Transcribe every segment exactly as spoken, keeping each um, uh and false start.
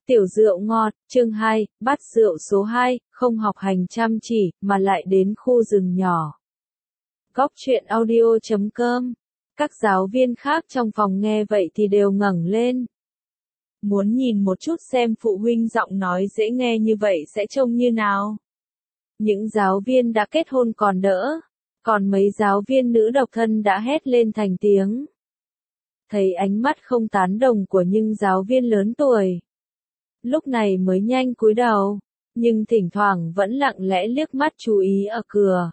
Tiểu rượu ngọt, chương hai, bát rượu số hai, không học hành chăm chỉ, mà lại đến khu rừng nhỏ. Góc truyện audio chấm com. Các giáo viên khác trong phòng nghe vậy thì đều ngẩng lên. Muốn nhìn một chút xem phụ huynh giọng nói dễ nghe như vậy sẽ trông như nào. Những giáo viên đã kết hôn còn đỡ, còn mấy giáo viên nữ độc thân đã hét lên thành tiếng. Thấy ánh mắt không tán đồng của những giáo viên lớn tuổi. Lúc này mới nhanh cúi đầu, nhưng thỉnh thoảng vẫn lặng lẽ liếc mắt chú ý ở cửa.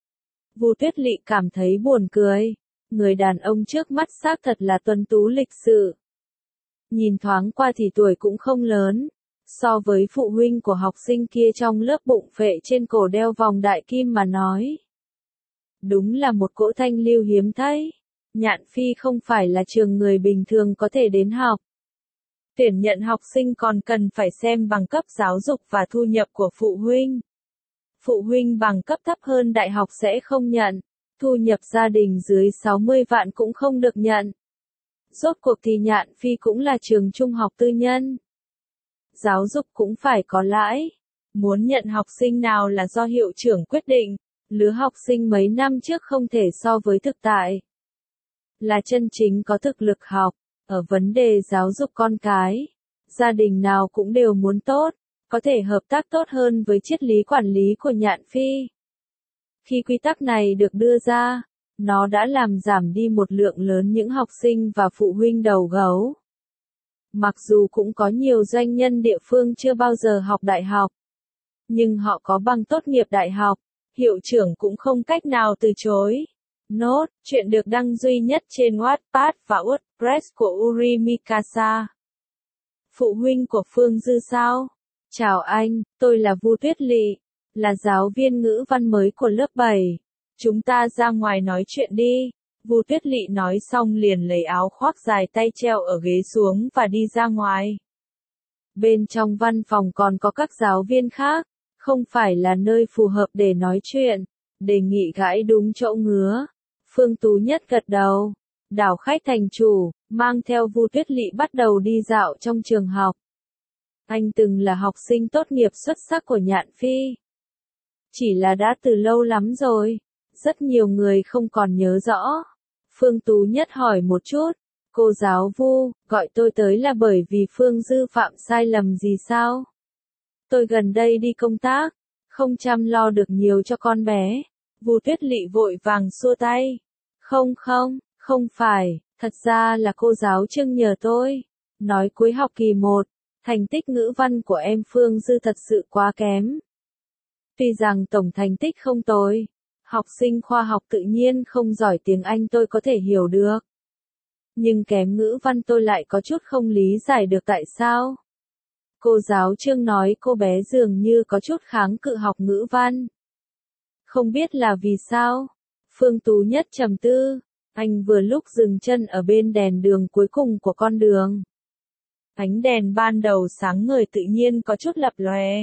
Vu Tuyết Lị cảm thấy buồn cười, người đàn ông trước mắt xác thật là tuấn tú lịch sự. Nhìn thoáng qua thì tuổi cũng không lớn, so với phụ huynh của học sinh kia trong lớp bụng phệ trên cổ đeo vòng đại kim mà nói. Đúng là một cỗ thanh lưu hiếm thấy, Nhạn Phi không phải là trường người bình thường có thể đến học. Tuyển nhận học sinh còn cần phải xem bằng cấp giáo dục và thu nhập của phụ huynh. Phụ huynh bằng cấp thấp hơn đại học sẽ không nhận, thu nhập gia đình dưới sáu mươi vạn cũng không được nhận. Rốt cuộc thì Nhạn Phi cũng là trường trung học tư nhân. Giáo dục cũng phải có lãi. Muốn nhận học sinh nào là do hiệu trưởng quyết định, lứa học sinh mấy năm trước không thể so với thực tại. Là chân chính có thực lực học. Ở vấn đề giáo dục con cái, gia đình nào cũng đều muốn tốt, có thể hợp tác tốt hơn với triết lý quản lý của Nhạn Phi. Khi quy tắc này được đưa ra, nó đã làm giảm đi một lượng lớn những học sinh và phụ huynh đầu gấu. Mặc dù cũng có nhiều doanh nhân địa phương chưa bao giờ học đại học, nhưng họ có bằng tốt nghiệp đại học, hiệu trưởng cũng không cách nào từ chối. Nốt, chuyện được đăng duy nhất trên Wattpad và WordPress của Uri Mikasa. Phụ huynh của Phương Dư sao? Chào anh, tôi là Vu Tuyết Lị, là giáo viên ngữ văn mới của lớp bảy. Chúng ta ra ngoài nói chuyện đi. Vu Tuyết Lị nói xong liền lấy áo khoác dài tay treo ở ghế xuống và đi ra ngoài. Bên trong văn phòng còn có các giáo viên khác, không phải là nơi phù hợp để nói chuyện, đề nghị gãi đúng chỗ ngứa. Phương Tú Nhất gật đầu, đảo khách thành chủ, mang theo Vu Tuyết Lị bắt đầu đi dạo trong trường học. Anh từng là học sinh tốt nghiệp xuất sắc của Nhạn Phi. Chỉ là đã từ lâu lắm rồi, rất nhiều người không còn nhớ rõ. Phương Tú Nhất hỏi một chút, cô giáo Vu, gọi tôi tới là bởi vì Phương Dư phạm sai lầm gì sao? Tôi gần đây đi công tác, không chăm lo được nhiều cho con bé. Vu Tuyết Lị vội vàng xua tay. Không không, không phải, thật ra là cô giáo Trương nhờ tôi. Nói cuối học kỳ một, thành tích ngữ văn của em Phương Dư thật sự quá kém. Tuy rằng tổng thành tích không tồi, học sinh khoa học tự nhiên không giỏi tiếng Anh tôi có thể hiểu được. Nhưng kém ngữ văn tôi lại có chút không lý giải được tại sao. Cô giáo Trương nói cô bé dường như có chút kháng cự học ngữ văn. Không biết là vì sao? Phương Tú Nhất trầm tư, anh vừa lúc dừng chân ở bên đèn đường cuối cùng của con đường. Ánh đèn ban đầu sáng ngời tự nhiên có chút lập lòe.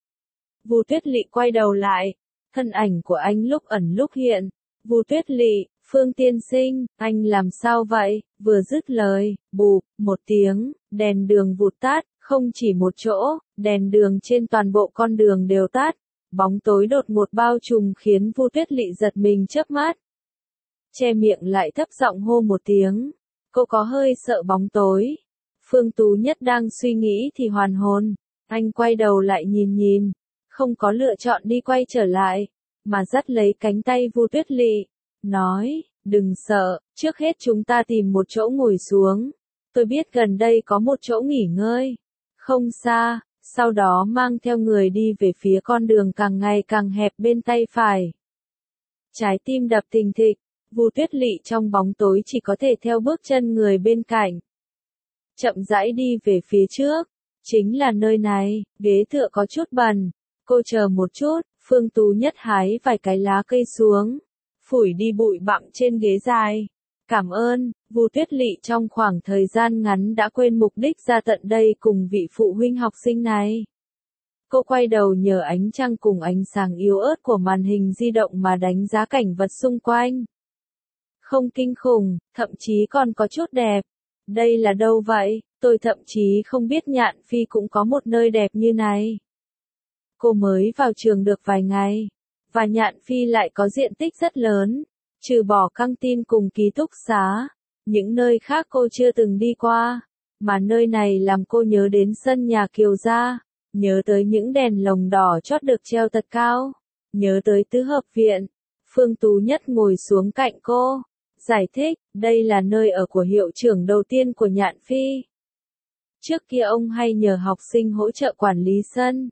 Vu Tuyết Lị quay đầu lại, thân ảnh của anh lúc ẩn lúc hiện. Vu Tuyết Lị, Phương tiên sinh, anh làm sao vậy? Vừa dứt lời, bụp, một tiếng, đèn đường vụt tắt, không chỉ một chỗ, đèn đường trên toàn bộ con đường đều tắt. Bóng tối đột ngột bao trùm khiến Vu Tuyết Lị giật mình chớp mắt. Che miệng lại thấp giọng hô một tiếng. Cô có hơi sợ bóng tối. Phương Tú Nhất đang suy nghĩ thì hoàn hồn. Anh quay đầu lại nhìn nhìn. Không có lựa chọn đi quay trở lại, mà dắt lấy cánh tay Vu Tuyết Lị. Nói, đừng sợ, trước hết chúng ta tìm một chỗ ngồi xuống. Tôi biết gần đây có một chỗ nghỉ ngơi. Không xa. Sau đó mang theo người đi về phía con đường càng ngày càng hẹp bên tay phải. Trái tim đập thình thịch, Vu Tuyết Lị trong bóng tối chỉ có thể theo bước chân người bên cạnh. Chậm rãi đi về phía trước, chính là nơi này, ghế tựa có chút bẩn. Cô chờ một chút, Phương Tú Nhất hái vài cái lá cây xuống, phủi đi bụi bặm trên ghế dài. Cảm ơn, Vu Tuyết Lị trong khoảng thời gian ngắn đã quên mục đích ra tận đây cùng vị phụ huynh học sinh này. Cô quay đầu nhờ ánh trăng cùng ánh sáng yếu ớt của màn hình di động mà đánh giá cảnh vật xung quanh. Không kinh khủng, thậm chí còn có chút đẹp. Đây là đâu vậy? Tôi thậm chí không biết Nhạn Phi cũng có một nơi đẹp như này. Cô mới vào trường được vài ngày, và Nhạn Phi lại có diện tích rất lớn, trừ bỏ căng tin cùng ký túc xá, những nơi khác cô chưa từng đi qua, mà nơi này làm cô nhớ đến sân nhà Kiều gia, nhớ tới những đèn lồng đỏ chót được treo thật cao, nhớ tới tứ hợp viện. Phương Tú Nhất ngồi xuống cạnh cô, giải thích, đây là nơi ở của hiệu trưởng đầu tiên của Nhạn Phi. Trước kia ông hay nhờ học sinh hỗ trợ quản lý sân.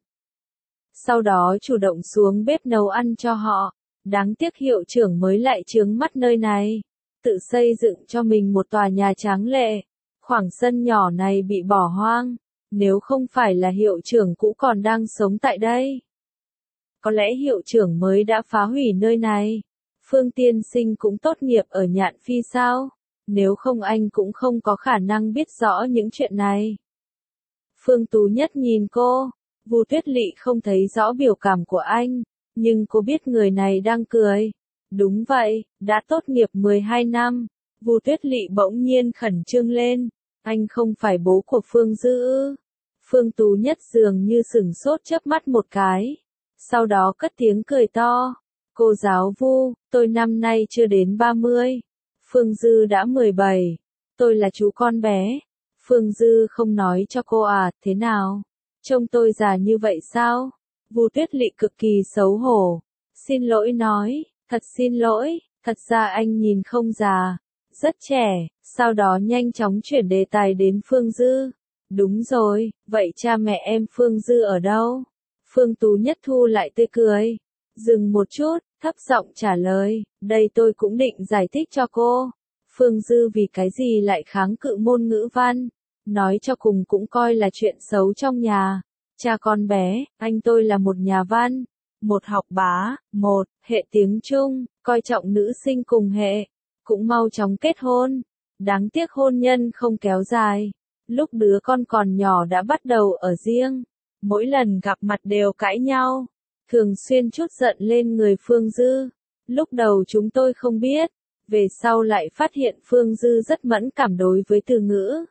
Sau đó chủ động xuống bếp nấu ăn cho họ. Đáng tiếc hiệu trưởng mới lại chướng mắt nơi này, tự xây dựng cho mình một tòa nhà tráng lệ. Khoảng sân nhỏ này bị bỏ hoang, nếu không phải là hiệu trưởng cũ còn đang sống tại đây. Có lẽ hiệu trưởng mới đã phá hủy nơi này. Phương tiên sinh cũng tốt nghiệp ở Nhạn Phi sao? Nếu không anh cũng không có khả năng biết rõ những chuyện này. Phương Tú Nhất nhìn cô, Vu Tuyết Lị không thấy rõ biểu cảm của anh, nhưng cô biết người này đang cười. Đúng vậy, đã tốt nghiệp mười hai năm. Vu Tuyết Lị bỗng nhiên khẩn trương lên. Anh không phải bố của Phương Dư ư? Phương Tú Nhất dường như sửng sốt chớp mắt một cái. Sau đó cất tiếng cười to. Cô giáo Vu, tôi năm nay chưa đến ba mươi. Phương Dư đã mười bảy. Tôi là chú con bé. Phương Dư không nói cho cô à, thế nào? Trông tôi già như vậy sao? Vu Tuyết Lị cực kỳ xấu hổ. Xin lỗi nói, thật xin lỗi, thật ra anh nhìn không già, rất trẻ. Sau đó nhanh chóng chuyển đề tài đến Phương Dư. Đúng rồi, vậy cha mẹ em Phương Dư ở đâu? Phương Tú Nhất thu lại tươi cười. Dừng một chút, thấp giọng trả lời, đây tôi cũng định giải thích cho cô. Phương Dư vì cái gì lại kháng cự môn ngữ văn? Nói cho cùng cũng coi là chuyện xấu trong nhà. Cha con bé, anh tôi là một nhà văn, một học bá, một hệ tiếng Trung, coi trọng nữ sinh cùng hệ, cũng mau chóng kết hôn. Đáng tiếc hôn nhân không kéo dài. Lúc đứa con còn nhỏ đã bắt đầu ở riêng. Mỗi lần gặp mặt đều cãi nhau. Thường xuyên trút giận lên người Phương Dư. Lúc đầu chúng tôi không biết. Về sau lại phát hiện Phương Dư rất mẫn cảm đối với từ ngữ.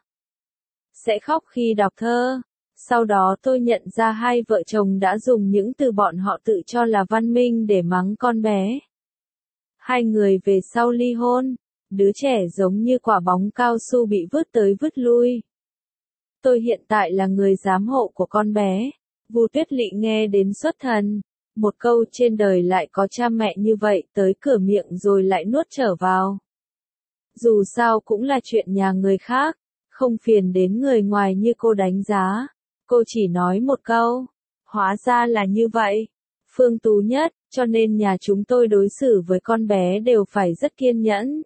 Sẽ khóc khi đọc thơ. Sau đó tôi nhận ra hai vợ chồng đã dùng những từ bọn họ tự cho là văn minh để mắng con bé. Hai người về sau ly hôn. Đứa trẻ giống như quả bóng cao su bị vứt tới vứt lui. Tôi hiện tại là người giám hộ của con bé. Vu Tuyết Lị nghe đến xuất thần. Một câu trên đời lại có cha mẹ như vậy tới cửa miệng rồi lại nuốt trở vào. Dù sao cũng là chuyện nhà người khác, không phiền đến người ngoài như cô đánh giá. Cô chỉ nói một câu, hóa ra là như vậy. Phương Tú Nhất, cho nên nhà chúng tôi đối xử với con bé đều phải rất kiên nhẫn.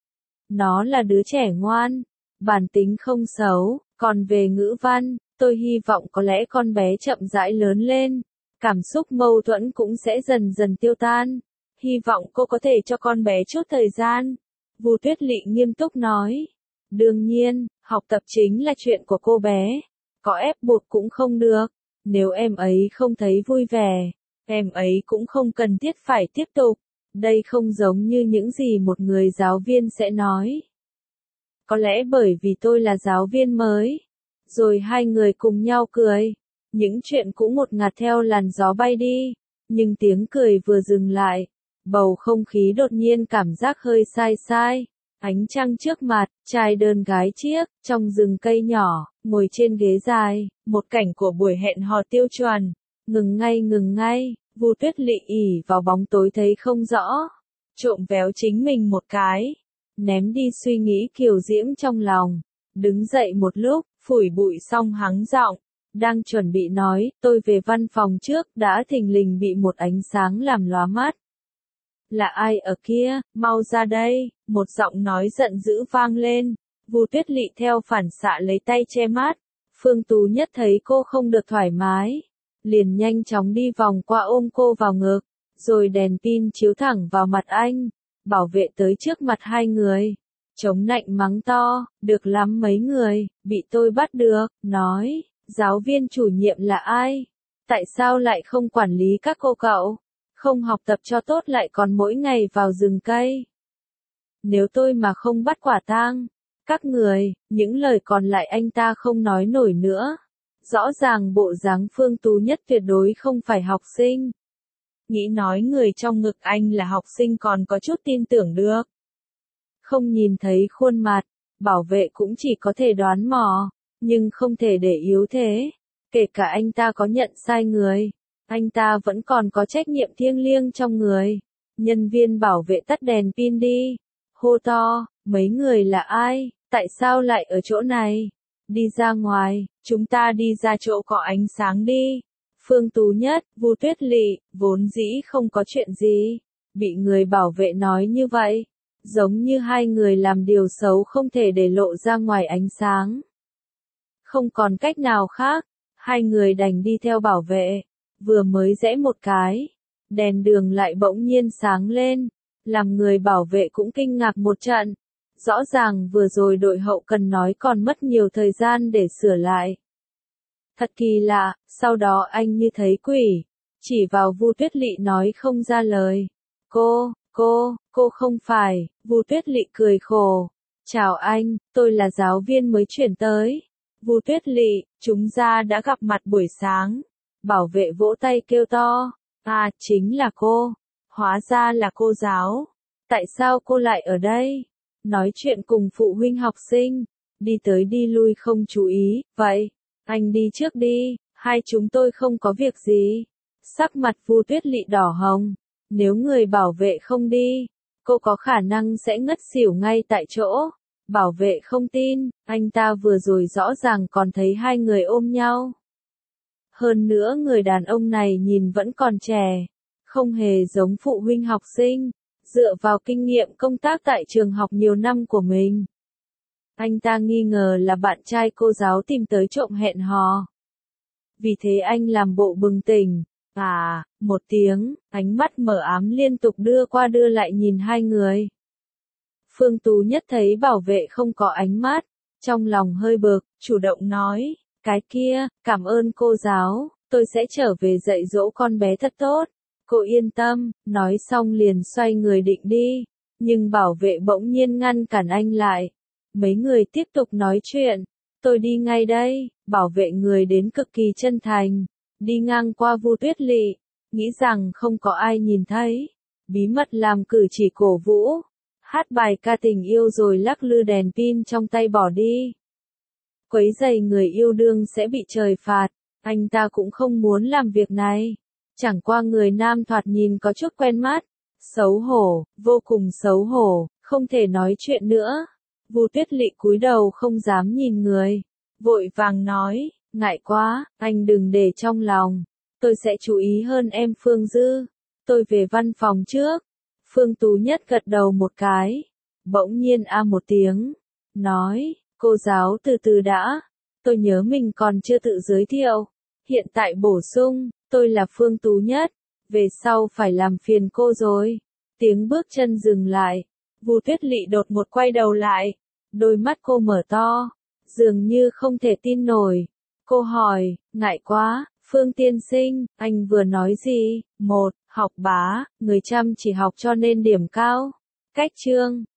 Nó là đứa trẻ ngoan, bản tính không xấu, còn về ngữ văn, tôi hy vọng có lẽ con bé chậm rãi lớn lên, cảm xúc mâu thuẫn cũng sẽ dần dần tiêu tan. Hy vọng cô có thể cho con bé chút thời gian. Vu Tuyết Lị nghiêm túc nói. Đương nhiên, học tập chính là chuyện của cô bé. Có ép buộc cũng không được. Nếu em ấy không thấy vui vẻ, em ấy cũng không cần thiết phải tiếp tục. Đây không giống như những gì một người giáo viên sẽ nói. Có lẽ bởi vì tôi là giáo viên mới. Rồi hai người cùng nhau cười. Những chuyện cũ ngột ngạt theo làn gió bay đi. Nhưng tiếng cười vừa dừng lại. Bầu không khí đột nhiên cảm giác hơi sai sai. Ánh trăng trước mặt, trai đơn gái chiếc, trong rừng cây nhỏ, ngồi trên ghế dài. Một cảnh của buổi hẹn hò tiêu chuẩn. Ngừng ngay ngừng ngay, Vu Tuyết Lị ỉ vào bóng tối thấy không rõ. Trộm véo chính mình một cái. Ném đi suy nghĩ kiều diễm trong lòng. Đứng dậy một lúc, phủi bụi xong hắng giọng. Đang chuẩn bị nói, tôi về văn phòng trước, đã thình lình bị một ánh sáng làm lóa mắt. Là ai ở kia, mau ra đây, một giọng nói giận dữ vang lên. Vu Tuyết Lị theo phản xạ lấy tay che mắt. Phương Tú Nhất thấy cô không được thoải mái. Liền nhanh chóng đi vòng qua ôm cô vào ngực. Rồi đèn pin chiếu thẳng vào mặt anh. Bảo vệ tới trước mặt hai người. Chống nạnh mắng to, được lắm mấy người, bị tôi bắt được, nói, giáo viên chủ nhiệm là ai? Tại sao lại không quản lý các cô cậu? Không học tập cho tốt lại còn mỗi ngày vào rừng cây? Nếu tôi mà không bắt quả tang, Các người, những lời còn lại anh ta không nói nổi nữa. Rõ ràng bộ dáng Phương Tú Nhất tuyệt đối không phải học sinh. Nghĩ nói người trong ngực anh là học sinh còn có chút tin tưởng được. Không nhìn thấy khuôn mặt, bảo vệ cũng chỉ có thể đoán mò, nhưng không thể để yếu thế. Kể cả anh ta có nhận sai người, anh ta vẫn còn có trách nhiệm thiêng liêng trong người. Nhân viên bảo vệ tắt đèn pin đi. Hô to, mấy người là ai, tại sao lại ở chỗ này? Đi ra ngoài, chúng ta đi ra chỗ có ánh sáng đi. Phương Tú Nhất, Vu Tuyết Lị, vốn dĩ không có chuyện gì. Bị người bảo vệ nói như vậy, giống như hai người làm điều xấu không thể để lộ ra ngoài ánh sáng. Không còn cách nào khác, hai người đành đi theo bảo vệ. Vừa mới rẽ một cái, đèn đường lại bỗng nhiên sáng lên, làm người bảo vệ cũng kinh ngạc một trận. Rõ ràng vừa rồi đội hậu cần nói còn mất nhiều thời gian để sửa lại. Thật kỳ lạ, sau đó anh như thấy quỷ, chỉ vào Vu Tuyết Lị nói không ra lời. Cô, cô, cô không phải, Vu Tuyết Lị cười khổ. Chào anh, tôi là giáo viên mới chuyển tới. Vu Tuyết Lị, chúng ta đã gặp mặt buổi sáng. Bảo vệ vỗ tay kêu to. À, chính là cô. Hóa ra là cô giáo. Tại sao cô lại ở đây? Nói chuyện cùng phụ huynh học sinh. Đi tới đi lui không chú ý, vậy. Anh đi trước đi, hai chúng tôi không có việc gì. Sắc mặt Vu Tuyết Lị đỏ hồng. Nếu người bảo vệ không đi, cô có khả năng sẽ ngất xỉu ngay tại chỗ. Bảo vệ không tin, anh ta vừa rồi rõ ràng còn thấy hai người ôm nhau. Hơn nữa người đàn ông này nhìn vẫn còn trẻ, không hề giống phụ huynh học sinh, dựa vào kinh nghiệm công tác tại trường học nhiều năm của mình. Anh ta nghi ngờ là bạn trai cô giáo tìm tới trộm hẹn hò. Vì thế anh làm bộ bừng tỉnh. À, một tiếng, ánh mắt mờ ám liên tục đưa qua đưa lại nhìn hai người. Phương Tú Nhất thấy bảo vệ không có ánh mắt, trong lòng hơi bực, chủ động nói, cái kia, cảm ơn cô giáo, tôi sẽ trở về dạy dỗ con bé thật tốt. Cô yên tâm, nói xong liền xoay người định đi, nhưng bảo vệ bỗng nhiên ngăn cản anh lại. Mấy người tiếp tục nói chuyện, tôi đi ngay đây, bảo vệ người đến cực kỳ chân thành, đi ngang qua Vu Tuyết Lị, nghĩ rằng không có ai nhìn thấy, bí mật làm cử chỉ cổ vũ, hát bài ca tình yêu rồi lắc lư đèn pin trong tay bỏ đi. Quấy rầy người yêu đương sẽ bị trời phạt, anh ta cũng không muốn làm việc này. Chẳng qua người nam thoạt nhìn có chút quen mắt, xấu hổ, vô cùng xấu hổ, không thể nói chuyện nữa. Vu Tuyết Lị cúi đầu không dám nhìn người, vội vàng nói, ngại quá, anh đừng để trong lòng, tôi sẽ chú ý hơn em Phương Dư, tôi về văn phòng trước. Phương Tú Nhất gật đầu một cái, bỗng nhiên a một tiếng, nói, cô giáo từ từ đã, tôi nhớ mình còn chưa tự giới thiệu, hiện tại bổ sung, tôi là Phương Tú Nhất, về sau phải làm phiền cô rồi. Tiếng bước chân dừng lại, Vu Tuyết Lị đột một quay đầu lại, đôi mắt cô mở to, dường như không thể tin nổi. Cô hỏi, ngại quá, Phương tiên sinh, anh vừa nói gì? Một, học bá, người chăm chỉ học cho nên điểm cao. Cách chương